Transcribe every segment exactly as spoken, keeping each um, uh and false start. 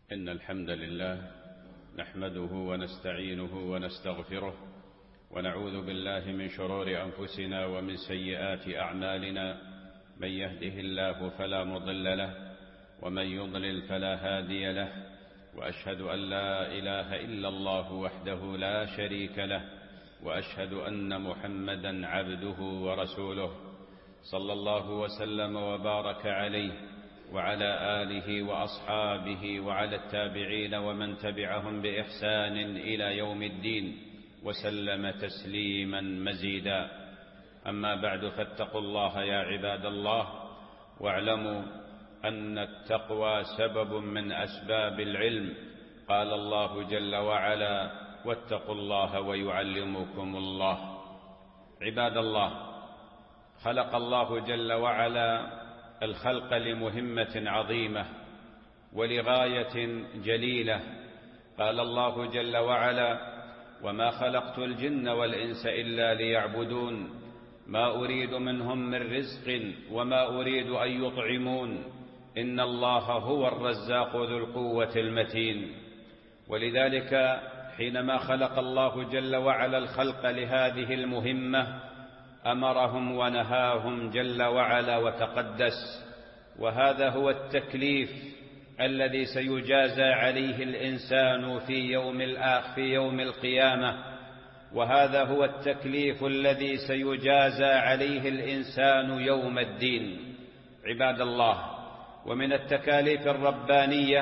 إن الحمد لله نحمده ونستعينه ونستغفره ونعوذ بالله من شرور أنفسنا ومن سيئات أعمالنا. من يهده الله فلا مضل له ومن يضلل فلا هادي له، وأشهد أن لا إله إلا الله وحده لا شريك له، وأشهد أن محمدا عبده ورسوله صلى الله وسلم وبارك عليه وعلى آله وأصحابه وعلى التابعين ومن تبعهم بإحسان إلى يوم الدين وسلم تسليما مزيدا. أما بعد، فاتقوا الله يا عباد الله، واعلموا أن التقوى سبب من أسباب العلم. قال الله جل وعلا: واتقوا الله ويعلمكم الله. عباد الله، خلق الله جل وعلا الخلق لمهمة عظيمة ولغاية جليلة. قال الله جل وعلا: وما خلقت الجن والإنس إلا ليعبدون ما أريد منهم من رزق وما أريد أن يطعمون إن الله هو الرزاق ذو القوة المتين. ولذلك حينما خلق الله جل وعلا الخلق لهذه المهمة أمرهم ونهاهم جل وعلا وتقدس، وهذا هو التكليف الذي سيجازى عليه الإنسان في يوم الآخر في يوم القيامة، وهذا هو التكليف الذي سيجازى عليه الإنسان يوم الدين. عباد الله، ومن التكاليف الربانية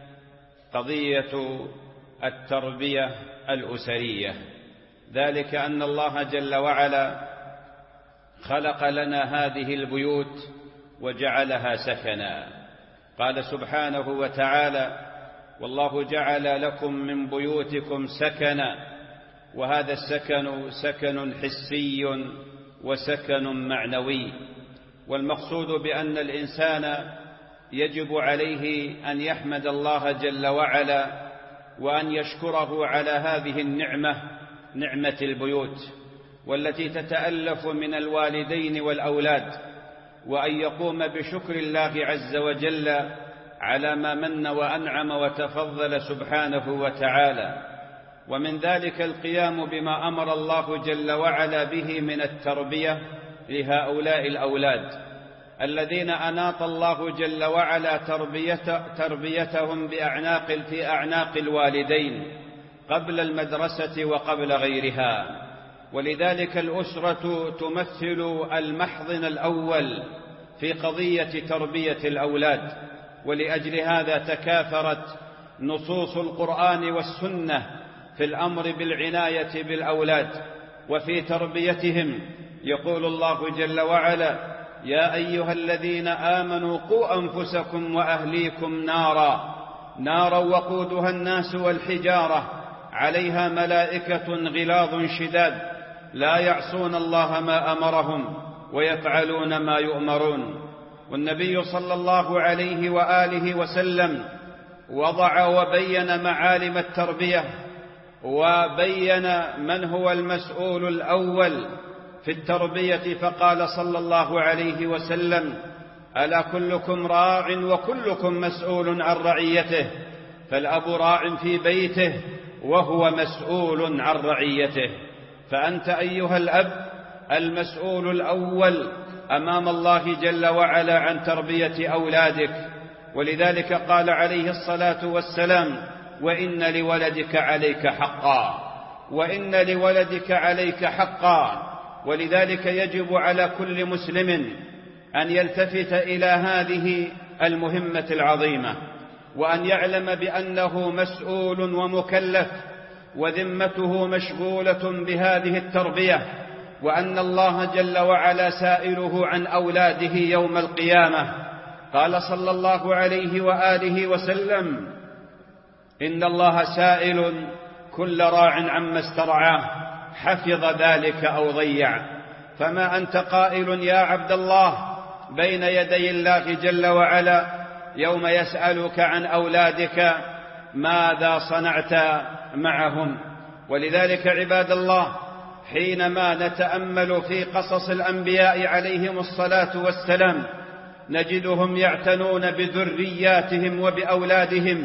قضية التربية الأسرية، ذلك أن الله جل وعلا خلق لنا هذه البيوت وجعلها سكنا. قال سبحانه وتعالى: والله جعل لكم من بيوتكم سكنا. وهذا السكن سكن حسي وسكن معنوي، والمقصود بأن الإنسان يجب عليه أن يحمد الله جل وعلا وأن يشكره على هذه النعمة، نعمة البيوت، والتي تتألف من الوالدين والأولاد، وأن يقوم بشكر الله عز وجل على ما من وأنعم وتفضل سبحانه وتعالى. ومن ذلك القيام بما أمر الله جل وعلا به من التربية لهؤلاء الأولاد الذين أناط الله جل وعلا تربية تربيتهم بأعناق في أعناق الوالدين قبل المدرسة وقبل غيرها. ولذلك الأسرة تمثل المحضن الأول في قضية تربية الأولاد، ولأجل هذا تكاثرت نصوص القرآن والسنة في الأمر بالعناية بالأولاد وفي تربيتهم. يقول الله جل وعلا: يا أيها الذين آمنوا قوا أنفسكم وأهليكم نارا نارا وقودها الناس والحجارة عليها ملائكة غلاظ شداد لا يعصون الله ما أمرهم ويفعلون ما يؤمرون. والنبي صلى الله عليه وآله وسلم وضع وبين معالم التربية، وبين من هو المسؤول الأول في التربية، فقال صلى الله عليه وسلم: ألا كلكم راع وكلكم مسؤول عن رعيته، فالأب راع في بيته وهو مسؤول عن رعيته. فأنت أيها الأب المسؤول الأول أمام الله جل وعلا عن تربية أولادك. ولذلك قال عليه الصلاة والسلام: وإن لولدك عليك حقا وإن لولدك عليك حقا. ولذلك يجب على كل مسلم أن يلتفت إلى هذه المهمة العظيمة، وأن يعلم بأنه مسؤول ومكلف وذمته مشغولة بهذه التربية، وأن الله جل وعلا سائله عن أولاده يوم القيامة. قال صلى الله عليه وآله وسلم: إن الله سائل كل راع عما استرعاه حفظ ذلك أو ضيع. فما أنت قائل يا عبد الله بين يدي الله جل وعلا يوم يسألك عن أولادك ماذا صنعت معهم؟ ولذلك عباد الله، حينما نتأمل في قصص الأنبياء عليهم الصلاة والسلام نجدهم يعتنون بذرياتهم وبأولادهم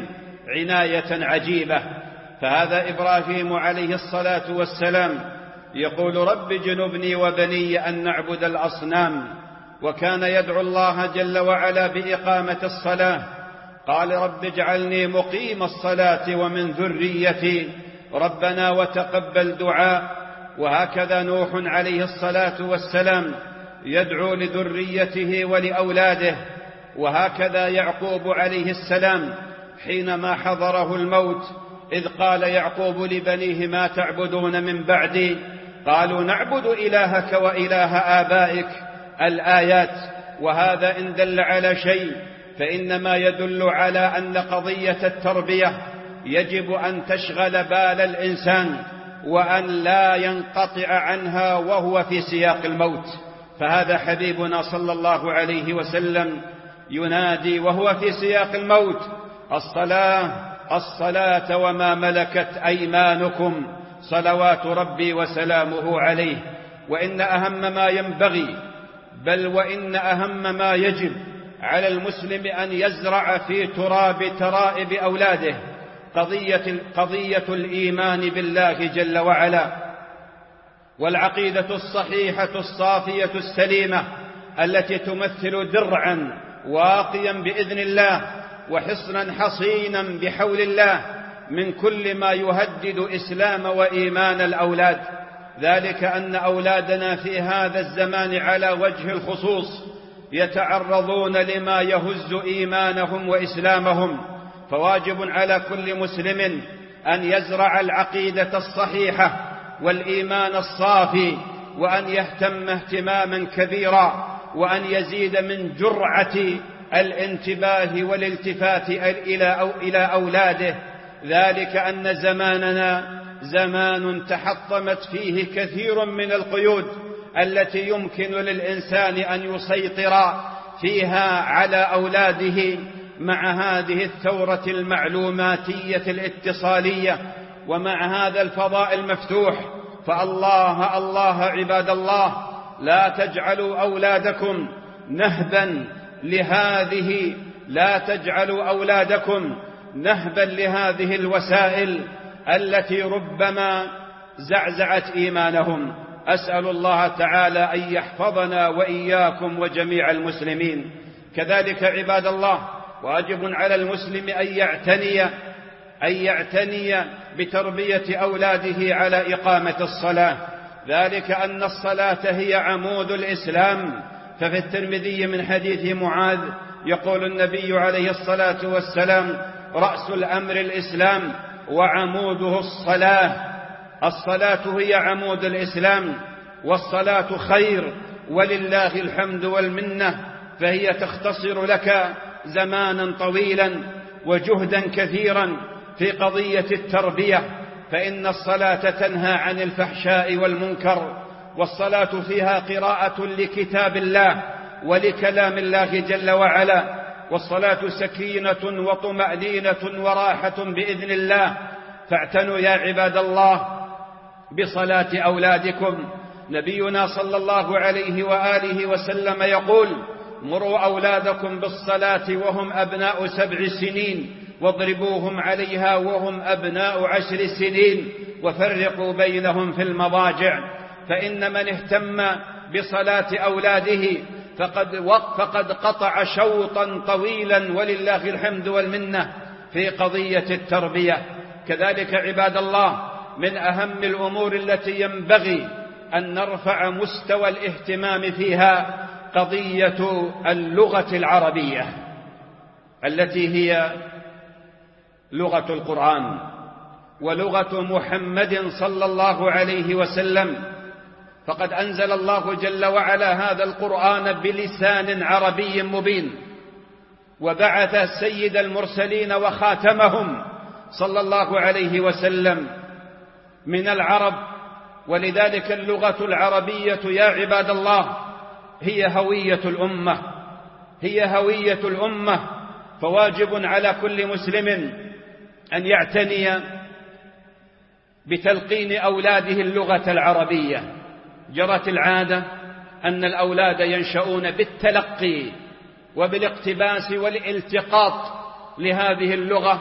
عناية عجيبة. فهذا إبراهيم عليه الصلاة والسلام يقول رب جنبني وبني أن نعبد الأصنام، وكان يدعو الله جل وعلا بإقامة الصلاة. قال رب اجعلني مقيم الصلاة ومن ذريتي ربنا وتقبل دعاء. وهكذا نوح عليه الصلاة والسلام يدعو لذريته ولأولاده. وهكذا يعقوب عليه السلام حينما حضره الموت إذ قال يعقوب لبنيه ما تعبدون من بعدي قالوا نعبد إلهك وإله آبائك الآيات. وهذا إن دل على شيء فإنما يدل على أن قضية التربية يجب أن تشغل بال الإنسان وأن لا ينقطع عنها وهو في سياق الموت. فهذا حبيبنا صلى الله عليه وسلم ينادي وهو في سياق الموت الصلاة الصلاة وما ملكت أيمانكم صلوات ربي وسلامه عليه. وإن أهم ما ينبغي بل وإن أهم ما يجب على المسلم أن يزرع في تراب ترائب أولاده قضية, قضية الإيمان بالله جل وعلا، والعقيدة الصحيحة الصافية السليمة التي تمثل درعا واقيا بإذن الله وحصنا حصينا بحول الله من كل ما يهدد إسلام وإيمان الأولاد. ذلك أن أولادنا في هذا الزمان على وجه الخصوص يتعرضون لما يهز إيمانهم وإسلامهم، فواجب على كل مسلم أن يزرع العقيدة الصحيحة والإيمان الصافي، وأن يهتم اهتماما كبيرا، وأن يزيد من جرعة الانتباه والالتفات إلى أولاده. ذلك أن زماننا زمان تحطمت فيه كثير من القيود التي يمكن للإنسان أن يسيطر فيها على أولاده مع هذه الثورة المعلوماتية الاتصالية ومع هذا الفضاء المفتوح. فالله الله عباد الله، لا تجعلوا أولادكم نهبا لهذه لا تجعلوا أولادكم نهبا لهذه الوسائل التي ربما زعزعت إيمانهم. أسأل الله تعالى أن يحفظنا وإياكم وجميع المسلمين. كذلك عباد الله واجب على المسلم أن يعتني أن يعتني بتربية أولاده على إقامة الصلاة. ذلك أن الصلاة هي عمود الإسلام. ففي الترمذي من حديث معاذ يقول النبي عليه الصلاة والسلام رأس الأمر الإسلام وعموده الصلاة. الصلاة هي عمود الإسلام، والصلاة خير ولله الحمد والمنة، فهي تختصر لك زمانا طويلا وجهدا كثيرا في قضية التربية. فإن الصلاة تنهى عن الفحشاء والمنكر، والصلاة فيها قراءة لكتاب الله ولكلام الله جل وعلا، والصلاة سكينة وطمأنينة وراحة بإذن الله. فاعتنوا يا عباد الله بصلاة أولادكم. نبينا صلى الله عليه وآله وسلم يقول مروا أولادكم بالصلاة وهم أبناء سبع سنين واضربوهم عليها وهم أبناء عشر سنين وفرقوا بينهم في المضاجع. فإن من اهتم بصلاة أولاده فقد, فقد قطع شوطا طويلا ولله الحمد والمنة في قضية التربية. كذلك عباد الله من أهم الأمور التي ينبغي أن نرفع مستوى الاهتمام فيها قضية اللغة العربية التي هي لغة القرآن ولغة محمد صلى الله عليه وسلم. فقد أنزل الله جل وعلا هذا القرآن بلسان عربي مبين، وبعث سيد المرسلين وخاتمهم صلى الله عليه وسلم من العرب. ولذلك اللغة العربية يا عباد الله هي هوية الأمة هي هوية الأمة. فواجب على كل مسلم أن يعتني بتلقين أولاده اللغة العربية. جرت العادة أن الأولاد ينشؤون بالتلقي وبالاقتباس والالتقاط لهذه اللغة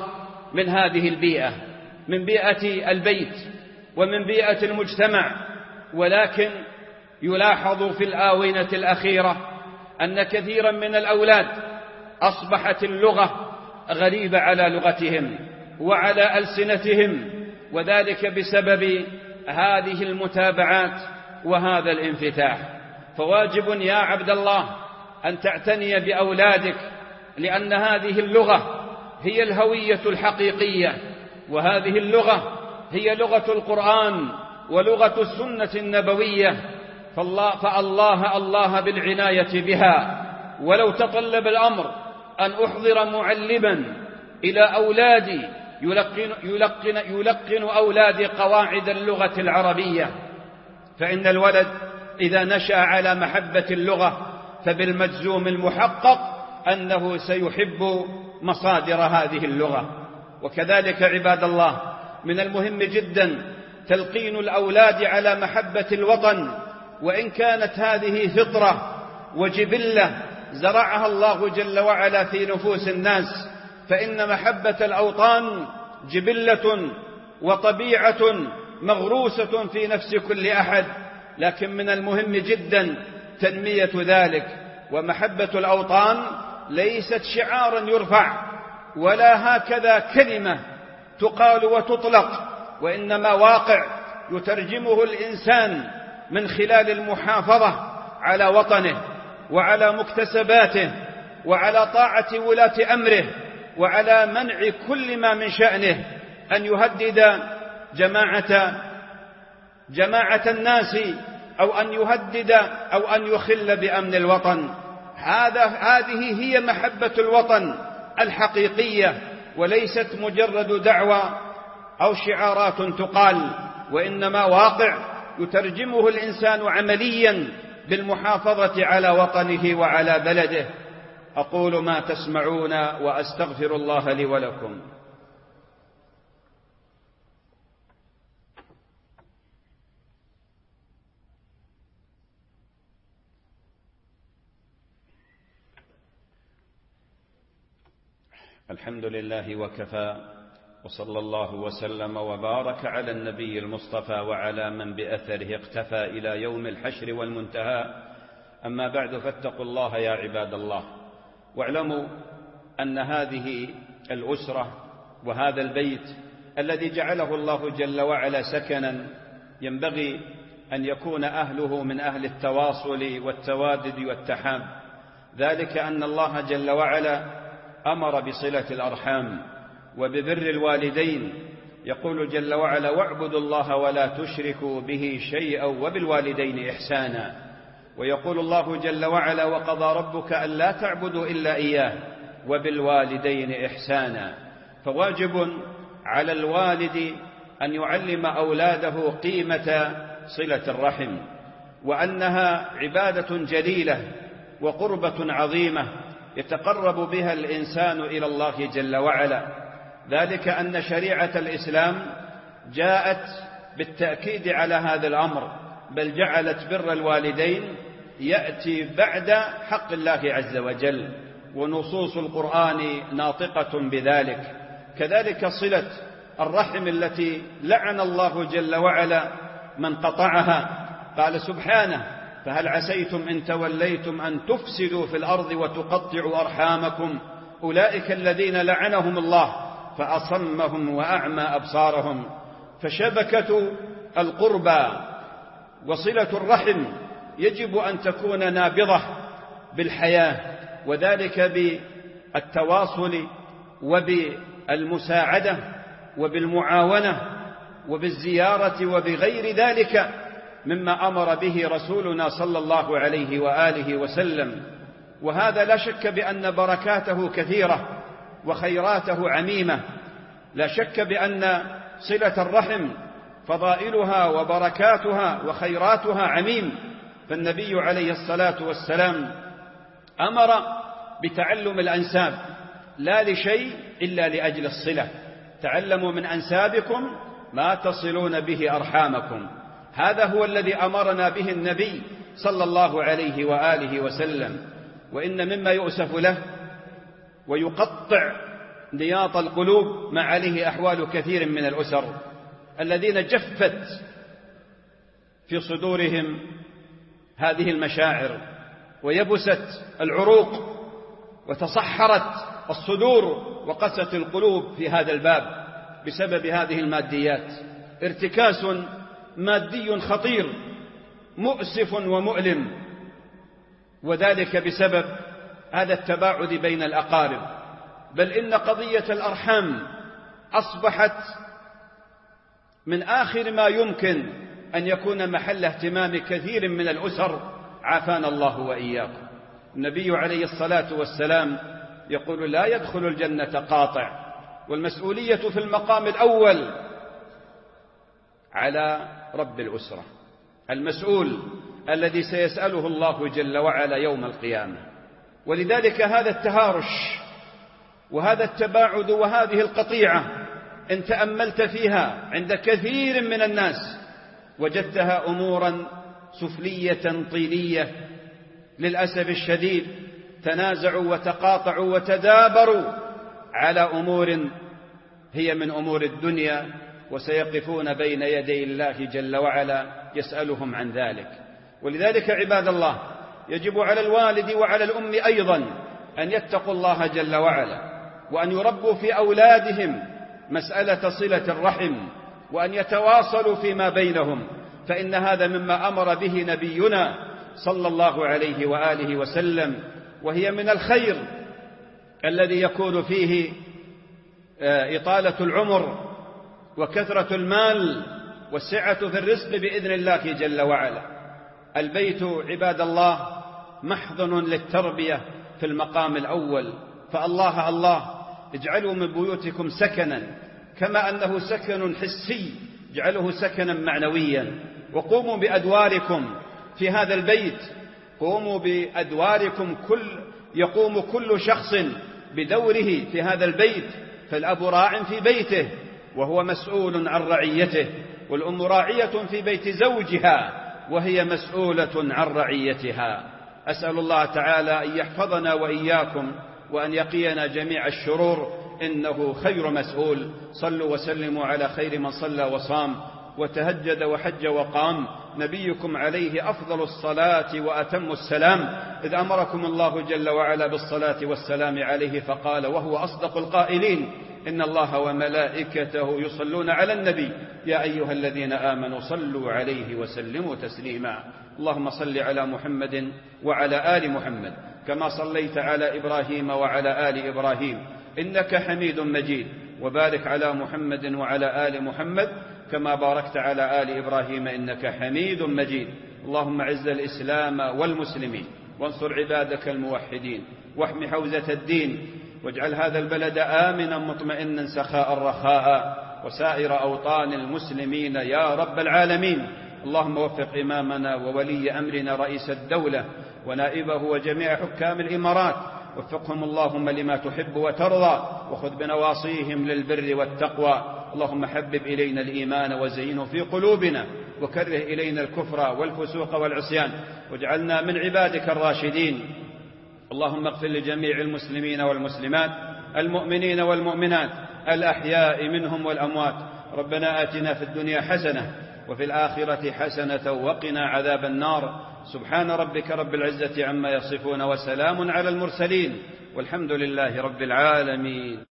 من هذه البيئة، من بيئة البيت ومن بيئة المجتمع. ولكن يلاحظ في الآونة الأخيرة أن كثيرا من الأولاد أصبحت اللغة غريبة على لغتهم وعلى ألسنتهم، وذلك بسبب هذه المتابعات وهذا الانفتاح. فواجب يا عبد الله أن تعتني بأولادك، لأن هذه اللغة هي الهوية الحقيقية، وهذه اللغة هي لغة القرآن ولغة السنة النبوية، فالله, فالله الله بالعناية بها. ولو تطلب الأمر أن أحضر معلما إلى أولادي يلقن, يلقن, يلقن أولادي قواعد اللغة العربية، فإن الولد إذا نشأ على محبة اللغة فبالمجزوم المحقق أنه سيحب مصادر هذه اللغة. وكذلك عباد الله من المهم جدا تلقين الأولاد على محبة الوطن، وإن كانت هذه فطرة وجبلة زرعها الله جل وعلا في نفوس الناس، فإن محبة الأوطان جبلة وطبيعة مغروسة في نفس كل أحد، لكن من المهم جدا تنمية ذلك. ومحبة الأوطان ليست شعارا يرفع ولا هكذا كلمة تقال وتطلق، وإنما واقع يترجمه الإنسان من خلال المحافظة على وطنه وعلى مكتسباته وعلى طاعة ولاة أمره وعلى منع كل ما من شأنه أن يهدد جماعة جماعة الناس أو أن يهدد أو أن يخل بأمن الوطن. هذا هذه هي محبة الوطن الحقيقية، وليست مجرد دعوى أو شعارات تقال، وإنما واقع يترجمه الإنسان عمليا بالمحافظة على وطنه وعلى بلده. أقول ما تسمعون وأستغفر الله لي ولكم. الحمد لله وكفى، وصلى الله وسلم وبارك على النبي المصطفى وعلى من بأثره اقتفى إلى يوم الحشر والمنتهى. أما بعد، فاتقوا الله يا عباد الله، واعلموا أن هذه الأسرة وهذا البيت الذي جعله الله جل وعلا سكنا ينبغي أن يكون أهله من أهل التواصل والتوادد والتحاب، ذلك أن الله جل وعلا أمر بصلة الأرحام وببر الوالدين. يقول جل وعلا: واعبدوا الله ولا تشركوا به شيئا وبالوالدين إحسانا. ويقول الله جل وعلا: وقضى ربك ألا تعبدوا إلا إياه وبالوالدين إحسانا. فواجب على الوالد أن يعلم أولاده قيمة صلة الرحم، وأنها عبادة جليلة وقربة عظيمة يتقرب بها الإنسان إلى الله جل وعلا، ذلك أن شريعة الإسلام جاءت بالتأكيد على هذا الأمر، بل جعلت بر الوالدين يأتي بعد حق الله عز وجل، ونصوص القرآن ناطقة بذلك. كذلك صلة الرحم التي لعن الله جل وعلا من قطعها، قال سبحانه: فهل عسيتم إن توليتم أن تفسدوا في الأرض وتقطعوا أرحامكم أولئك الذين لعنهم الله فأصمهم وأعمى أبصارهم. فشبكة القربى وصلة الرحم يجب أن تكون نابضة بالحياة، وذلك بالتواصل وبالمساعدة وبالمعاونة وبالزيارة وبغير ذلك مما أمر به رسولنا صلى الله عليه وآله وسلم. وهذا لا شك بأن بركاته كثيرة وخيراته عميمة، لا شك بأن صلة الرحم فضائلها وبركاتها وخيراتها عميم. فالنبي عليه الصلاة والسلام أمر بتعلم الأنساب، لا لشيء إلا لأجل الصلة: تعلموا من أنسابكم ما تصلون به أرحامكم. هذا هو الذي أمرنا به النبي صلى الله عليه وآله وسلم. وإن مما يؤسف له ويقطع نياط القلوب ما عليه أحوال كثير من الأسر الذين جفت في صدورهم هذه المشاعر ويبست العروق وتصحرت الصدور وقست القلوب في هذا الباب بسبب هذه الماديات. ارتكاس مادي خطير مؤسف ومؤلم، وذلك بسبب هذا التباعد بين الأقارب. بل إن قضية الأرحام أصبحت من آخر ما يمكن أن يكون محل اهتمام كثير من الأسر، عافانا الله وإياكم. النبي عليه الصلاة والسلام يقول: لا يدخل الجنة قاطع. والمسؤولية في المقام الأول على رب الأسرة، المسؤول الذي سيسأله الله جل وعلا يوم القيامة. ولذلك هذا التهارش وهذا التباعد وهذه القطيعة إن تأملت فيها عند كثير من الناس وجدتها أمورا سفلية طينية للأسف الشديد. تنازعوا وتقاطعوا وتدابروا على أمور هي من أمور الدنيا، وسيقفون بين يدي الله جل وعلا يسألهم عن ذلك. ولذلك عباد الله يجب على الوالد وعلى الأم أيضا أن يتقوا الله جل وعلا، وأن يربوا في أولادهم مسألة صلة الرحم، وأن يتواصلوا فيما بينهم، فإن هذا مما أمر به نبينا صلى الله عليه وآله وسلم، وهي من الخير الذي يكون فيه إطالة العمر وكثرة المال والسعة في الرزق بإذن الله جل وعلا. البيت عباد الله محضن للتربية في المقام الأول، فالله الله اجعلوا من بيوتكم سكنا، كما أنه سكن حسي اجعله سكنا معنويا. وقوموا بأدواركم في هذا البيت، قوموا بأدواركم، كل يقوم كل شخص بدوره في هذا البيت. فالأب راع في بيته وهو مسؤول عن رعيته، والأم راعية في بيت زوجها وهي مسؤولة عن رعيتها. أسأل الله تعالى أن يحفظنا وإياكم وأن يقينا جميع الشرور، إنه خير مسؤول. صلوا وسلموا على خير من صلى وصام وتهجد وحج وقام، نبيكم عليه أفضل الصلاة وأتم السلام، إذ أمركم الله جل وعلا بالصلاة والسلام عليه فقال وهو أصدق القائلين: إن الله وملائكته يصلون على النبي يا أيها الذين آمنوا صلوا عليه وسلموا تسليما. اللهم صل على محمد وعلى آل محمد كما صليت على إبراهيم وعلى آل إبراهيم إنك حميد مجيد، وبارك على محمد وعلى آل محمد كما باركت على آل إبراهيم إنك حميد مجيد. اللهم عز الإسلام والمسلمين، وانصر عبادك الموحدين، واحم حوزة الدين، واجعل هذا البلد آمنا مطمئنا سخاء رخاء، وسائر أوطان المسلمين يا رب العالمين. اللهم وفق إمامنا وولي أمرنا رئيس الدولة ونائبه وجميع حكام الإمارات، وفقهم اللهم لما تحب وترضى، وخذ بنواصيهم للبر والتقوى. اللهم حبب إلينا الإيمان وزينه في قلوبنا، وكره إلينا الكفر والفسوق والعصيان، واجعلنا من عبادك الراشدين. اللهم اغفر لجميع المسلمين والمسلمات، المؤمنين والمؤمنات، الأحياء منهم والأموات. ربنا آتنا في الدنيا حسنة وفي الآخرة حسنة وقنا عذاب النار. سبحان ربك رب العزة عما يصفون، وسلام على المرسلين، والحمد لله رب العالمين.